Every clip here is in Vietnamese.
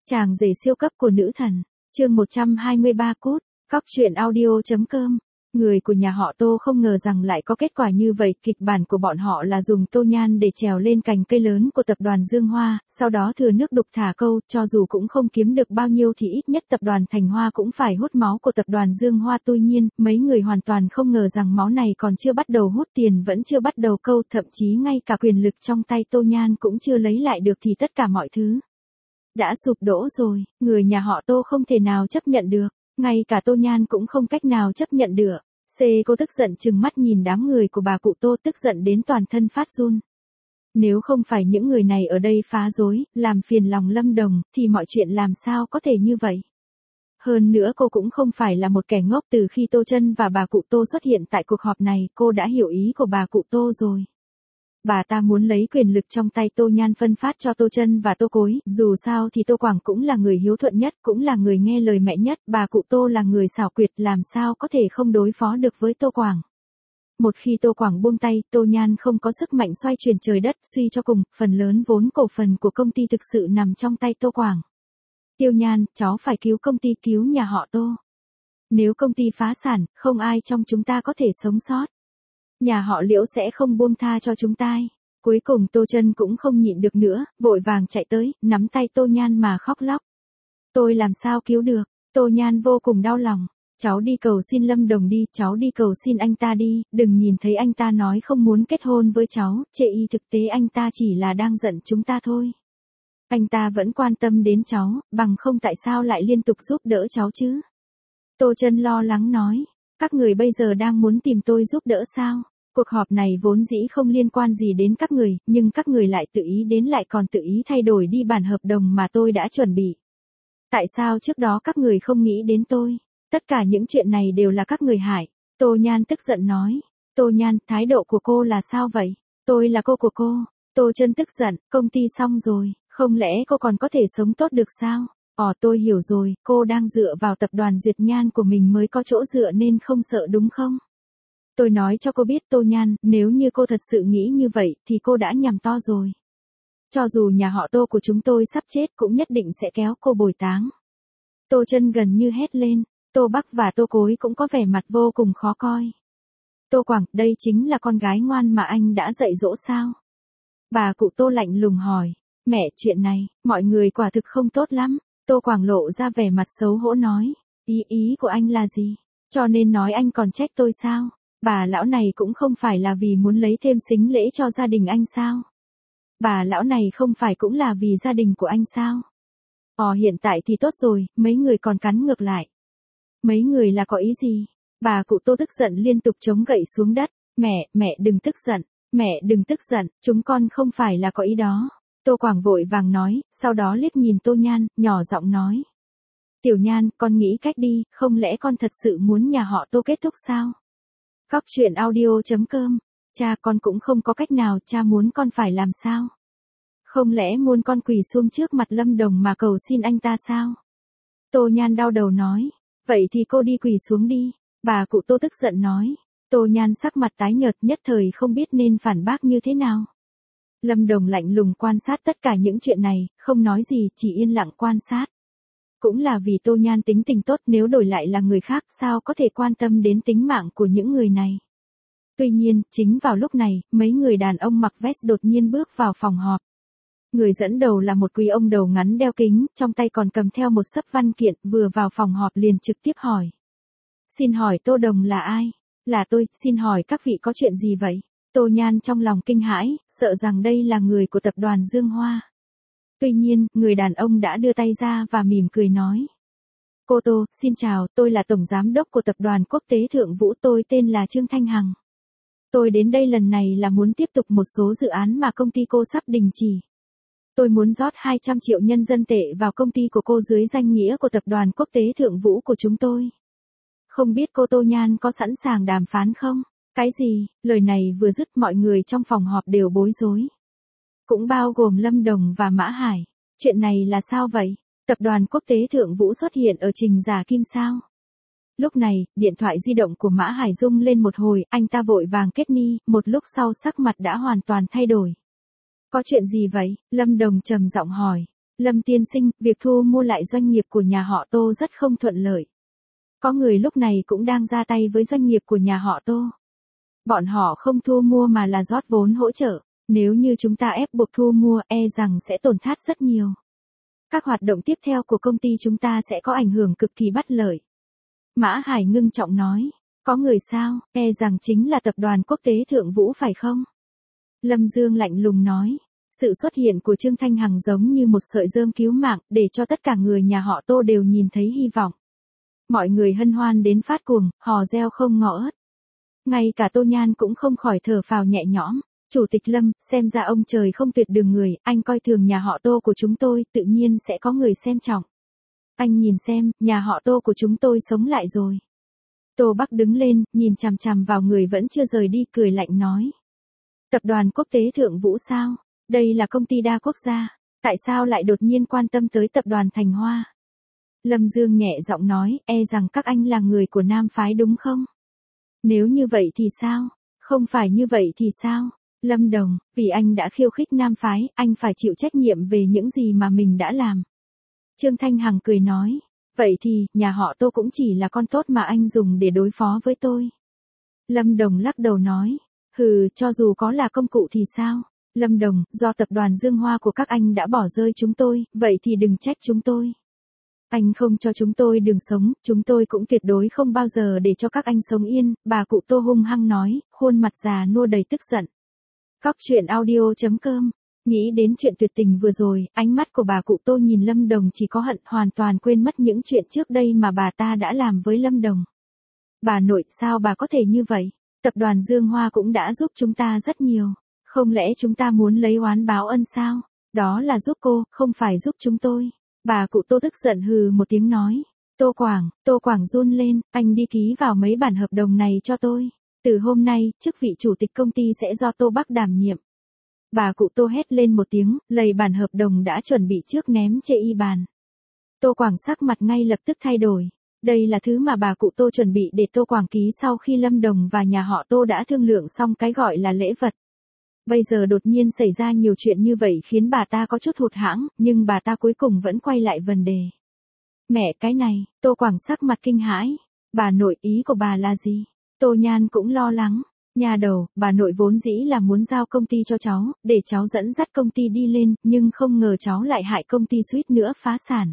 Chàng rể siêu cấp của nữ thần, chương 123 cốt, Cóc truyện audio.com. Người của nhà họ Tô không ngờ rằng lại có kết quả như vậy, kịch bản của bọn họ là dùng Tô Nhan để trèo lên cành cây lớn của tập đoàn Dương Hoa, sau đó thừa nước đục thả câu, cho dù cũng không kiếm được bao nhiêu thì ít nhất tập đoàn Thành Hoa cũng phải hút máu của tập đoàn Dương Hoa. Tuy nhiên, mấy người hoàn toàn không ngờ rằng máu này còn chưa bắt đầu hút tiền, vẫn chưa bắt đầu câu, thậm chí ngay cả quyền lực trong tay Tô Nhan cũng chưa lấy lại được thì tất cả mọi thứ đã sụp đổ rồi, người nhà họ Tô không thể nào chấp nhận được, ngay cả Tô Nhan cũng không cách nào chấp nhận được. Cô tức giận trừng mắt nhìn đám người của bà cụ Tô, tức giận đến toàn thân phát run. Nếu không phải những người này ở đây phá rối, làm phiền lòng Lâm Đồng, thì mọi chuyện làm sao có thể như vậy. Hơn nữa cô cũng không phải là một kẻ ngốc, từ khi Tô Chân và bà cụ Tô xuất hiện tại cuộc họp này, cô đã hiểu ý của bà cụ Tô rồi. Bà ta muốn lấy quyền lực trong tay Tô Nhan phân phát cho Tô Chân và Tô Cối, dù sao thì Tô Quảng cũng là người hiếu thuận nhất, cũng là người nghe lời mẹ nhất, bà cụ Tô là người xảo quyệt, làm sao có thể không đối phó được với Tô Quảng. Một khi Tô Quảng buông tay, Tô Nhan không có sức mạnh xoay chuyển trời đất, suy cho cùng, phần lớn vốn cổ phần của công ty thực sự nằm trong tay Tô Quảng. Tiêu Nhan, cháu phải cứu công ty, cứu nhà họ Tô. Nếu công ty phá sản, không ai trong chúng ta có thể sống sót. Nhà họ Liễu sẽ không buông tha cho chúng ta. Cuối cùng Tô Chân cũng không nhịn được nữa, vội vàng chạy tới, nắm tay Tô Nhan mà khóc lóc. Tôi làm sao cứu được? Tô Nhan vô cùng đau lòng. Cháu đi cầu xin Lâm Đồng đi, cháu đi cầu xin anh ta đi, đừng nhìn thấy anh ta nói không muốn kết hôn với cháu, thực tế anh ta chỉ là đang giận chúng ta thôi. Anh ta vẫn quan tâm đến cháu, bằng không tại sao lại liên tục giúp đỡ cháu chứ? Tô Chân lo lắng nói. Các người bây giờ đang muốn tìm tôi giúp đỡ sao? Cuộc họp này vốn dĩ không liên quan gì đến các người, nhưng các người lại tự ý đến, lại còn tự ý thay đổi đi bản hợp đồng mà tôi đã chuẩn bị. Tại sao trước đó các người không nghĩ đến tôi? Tất cả những chuyện này đều là các người hại. Tô Nhan tức giận nói. Tô Nhan, thái độ của cô là sao vậy? Tôi là cô của cô. Tô Chân tức giận, công ty xong rồi, không lẽ cô còn có thể sống tốt được sao? Tôi hiểu rồi, cô đang dựa vào tập đoàn Diệt Nhan của mình mới có chỗ dựa nên không sợ đúng không? Tôi nói cho cô biết Tô Nhan, nếu như cô thật sự nghĩ như vậy thì cô đã nhầm to rồi. Cho dù nhà họ Tô của chúng tôi sắp chết cũng nhất định sẽ kéo cô bồi táng. Tô Chân gần như hét lên, Tô Bắc và Tô Cối cũng có vẻ mặt vô cùng khó coi. Tô Quảng, đây chính là con gái ngoan mà anh đã dạy dỗ sao? Bà cụ Tô lạnh lùng hỏi, mẹ, chuyện này, mọi người quả thực không tốt lắm. Tô Quảng lộ ra vẻ mặt xấu hổ nói, ý của anh là gì? Cho nên nói anh còn trách tôi sao? Bà lão này cũng không phải là vì muốn lấy thêm sính lễ cho gia đình anh sao? Bà lão này không phải cũng là vì gia đình của anh sao? Hiện tại thì tốt rồi, mấy người còn cắn ngược lại. Mấy người là có ý gì? Bà cụ Tô tức giận liên tục chống gậy xuống đất, mẹ đừng tức giận, mẹ đừng tức giận, chúng con không phải là có ý đó. Tô Quảng vội vàng nói, sau đó liếc nhìn Tô Nhan, nhỏ giọng nói. Tiểu Nhan, con nghĩ cách đi, không lẽ con thật sự muốn nhà họ Tô kết thúc sao? Cóc truyện audio.com. Cha, con cũng không có cách nào, cha muốn con phải làm sao? Không lẽ muốn con quỳ xuống trước mặt Lâm Đồng mà cầu xin anh ta sao? Tô Nhan đau đầu nói. Vậy thì cô đi quỳ xuống đi. Bà cụ Tô tức giận nói. Tô Nhan sắc mặt tái nhợt, nhất thời không biết nên phản bác như thế nào. Lâm Đồng lạnh lùng quan sát tất cả những chuyện này, không nói gì, chỉ yên lặng quan sát. Cũng là vì Tô Nhan tính tình tốt, nếu đổi lại là người khác sao có thể quan tâm đến tính mạng của những người này. Tuy nhiên, chính vào lúc này, mấy người đàn ông mặc vest đột nhiên bước vào phòng họp. Người dẫn đầu là một quý ông đầu ngắn đeo kính, trong tay còn cầm theo một xấp văn kiện, vừa vào phòng họp liền trực tiếp hỏi. Xin hỏi Tô Đồng là ai? Là tôi, xin hỏi các vị có chuyện gì vậy? Tô Nhan trong lòng kinh hãi, sợ rằng đây là người của tập đoàn Dương Hoa. Tuy nhiên, người đàn ông đã đưa tay ra và mỉm cười nói. Cô Tô, xin chào, tôi là Tổng Giám đốc của Tập đoàn Quốc tế Thượng Vũ, tôi tên là Trương Thanh Hằng. Tôi đến đây lần này là muốn tiếp tục một số dự án mà công ty cô sắp đình chỉ. Tôi muốn rót 200 triệu nhân dân tệ vào công ty của cô dưới danh nghĩa của Tập đoàn Quốc tế Thượng Vũ của chúng tôi. Không biết cô Tô Nhan có sẵn sàng đàm phán không? Cái gì? Lời này vừa dứt mọi người trong phòng họp đều bối rối. Cũng bao gồm Lâm Đồng và Mã Hải. Chuyện này là sao vậy? Tập đoàn Quốc tế Thượng Vũ xuất hiện ở Trình Giả Kim sao? Lúc này, điện thoại di động của Mã Hải rung lên một hồi, anh ta vội vàng kết ni, một lúc sau sắc mặt đã hoàn toàn thay đổi. Có chuyện gì vậy? Lâm Đồng trầm giọng hỏi. Lâm tiên sinh, việc thu mua lại doanh nghiệp của nhà họ Tô rất không thuận lợi. Có người lúc này cũng đang ra tay với doanh nghiệp của nhà họ Tô. Bọn họ không thu mua mà là rót vốn hỗ trợ. Nếu như chúng ta ép buộc thu mua rằng sẽ tổn thất rất nhiều. Các hoạt động tiếp theo của công ty chúng ta sẽ có ảnh hưởng cực kỳ bất lợi. Mã Hải ngưng trọng nói. Có người sao, rằng chính là tập đoàn quốc tế Thượng Vũ phải không? Lâm Dương lạnh lùng nói. Sự xuất hiện của Trương Thanh Hằng giống như một sợi rơm cứu mạng để cho tất cả người nhà họ Tô đều nhìn thấy hy vọng. Mọi người hân hoan đến phát cuồng, hò reo không ngỏ ớt. Ngay cả Tô Nhan cũng không khỏi thở phào nhẹ nhõm. Chủ tịch Lâm, xem ra ông trời không tuyệt đường người, anh coi thường nhà họ Tô của chúng tôi, tự nhiên sẽ có người xem trọng. Anh nhìn xem, nhà họ Tô của chúng tôi sống lại rồi. Tô Bắc đứng lên, nhìn chằm chằm vào người vẫn chưa rời đi, cười lạnh nói. Tập đoàn quốc tế Thượng Vũ sao? Đây là công ty đa quốc gia. Tại sao lại đột nhiên quan tâm tới tập đoàn Thành Hoa? Lâm Dương nhẹ giọng nói, rằng các anh là người của Nam Phái đúng không? Nếu như vậy thì sao? Không phải như vậy thì sao? Lâm Đồng, vì anh đã khiêu khích Nam Phái, anh phải chịu trách nhiệm về những gì mà mình đã làm. Trương Thanh Hằng cười nói, vậy thì, nhà họ Tô cũng chỉ là con tốt mà anh dùng để đối phó với tôi. Lâm Đồng lắc đầu nói, cho dù có là công cụ thì sao? Lâm Đồng, do tập đoàn Dương Hoa của các anh đã bỏ rơi chúng tôi, vậy thì đừng trách chúng tôi. Anh không cho chúng tôi đường sống, chúng tôi cũng tuyệt đối không bao giờ để cho các anh sống yên, bà cụ Tô hung hăng nói, khuôn mặt già nua đầy tức giận. Cóc truyện audio.com. Nghĩ đến chuyện tuyệt tình vừa rồi, ánh mắt của bà cụ Tô nhìn Lâm Đồng chỉ có hận, hoàn toàn quên mất những chuyện trước đây mà bà ta đã làm với Lâm Đồng. Bà nội, sao bà có thể như vậy? Tập đoàn Dương Hoa cũng đã giúp chúng ta rất nhiều. Không lẽ chúng ta muốn lấy oán báo ân sao? Đó là giúp cô, không phải giúp chúng tôi. Bà cụ Tô tức giận hừ một tiếng nói. Tô Quảng run lên, anh đi ký vào mấy bản hợp đồng này cho tôi. Từ hôm nay, chức vị chủ tịch công ty sẽ do Tô Bắc đảm nhiệm. Bà cụ Tô hét lên một tiếng, lầy bản hợp đồng đã chuẩn bị trước ném chê y bàn. Tô Quảng sắc mặt ngay lập tức thay đổi. Đây là thứ mà bà cụ Tô chuẩn bị để Tô Quảng ký sau khi Lâm Đồng và nhà họ Tô đã thương lượng xong cái gọi là lễ vật. Bây giờ đột nhiên xảy ra nhiều chuyện như vậy khiến bà ta có chút hụt hẫng, nhưng bà ta cuối cùng vẫn quay lại vấn đề. Mẹ, cái này, Tô Quảng sắc mặt kinh hãi. Bà nội, ý của bà là gì? Tô Nhan cũng lo lắng. Nhà đầu, bà nội vốn dĩ là muốn giao công ty cho cháu, để cháu dẫn dắt công ty đi lên, nhưng không ngờ cháu lại hại công ty suýt nữa phá sản.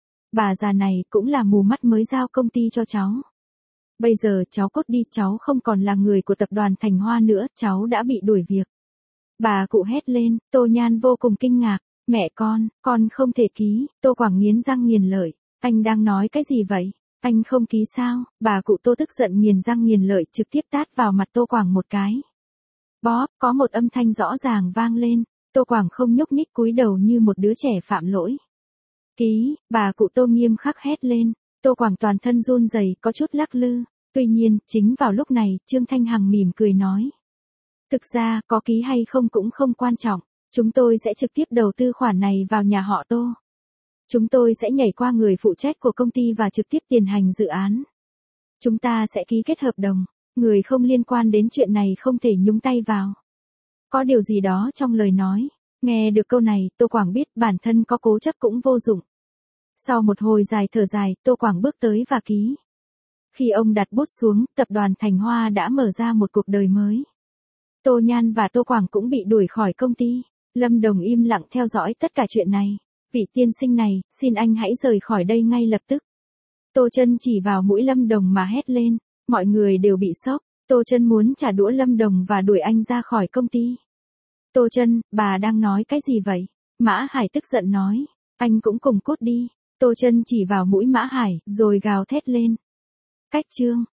Bà già này cũng là mù mắt mới giao công ty cho cháu. Bây giờ cháu cốt đi, cháu không còn là người của tập đoàn Thành Hoa nữa, cháu đã bị đuổi việc. Bà cụ hét lên, Tô Nhan vô cùng kinh ngạc. Mẹ con không thể ký. Tô Quảng nghiến răng nghiền lợi. Anh đang nói cái gì vậy? Anh không ký sao? Bà cụ Tô tức giận nghiền răng nghiền lợi trực tiếp tát vào mặt Tô Quảng một cái. Bóp, có một âm thanh rõ ràng vang lên. Tô Quảng không nhúc nhích cúi đầu như một đứa trẻ phạm lỗi. Ký, bà cụ Tô nghiêm khắc hét lên. Tô Quảng toàn thân run rẩy, có chút lắc lư. Tuy nhiên, chính vào lúc này, Trương Thanh Hằng mỉm cười nói. Thực ra, có ký hay không cũng không quan trọng. Chúng tôi sẽ trực tiếp đầu tư khoản này vào nhà họ Tô. Chúng tôi sẽ nhảy qua người phụ trách của công ty và trực tiếp tiến hành dự án. Chúng ta sẽ ký kết hợp đồng. Người không liên quan đến chuyện này không thể nhúng tay vào. Có điều gì đó trong lời nói. Nghe được câu này, Tô Quảng biết bản thân có cố chấp cũng vô dụng. Sau một hồi dài thở dài, Tô Quảng bước tới và ký. Khi ông đặt bút xuống, tập đoàn Thành Hoa đã mở ra một cuộc đời mới. Tô Nhan và Tô Quảng cũng bị đuổi khỏi công ty. Lâm Đồng im lặng theo dõi tất cả chuyện này. Vị tiên sinh này, xin anh hãy rời khỏi đây ngay lập tức. Tô Chân chỉ vào mũi Lâm Đồng mà hét lên. Mọi người đều bị sốc. Tô Chân muốn trả đũa Lâm Đồng và đuổi anh ra khỏi công ty. Tô Chân, bà đang nói cái gì vậy? Mã Hải tức giận nói. Anh cũng cùng cút đi. Tô Chân chỉ vào mũi Mã Hải, rồi gào thét lên. Cách chương.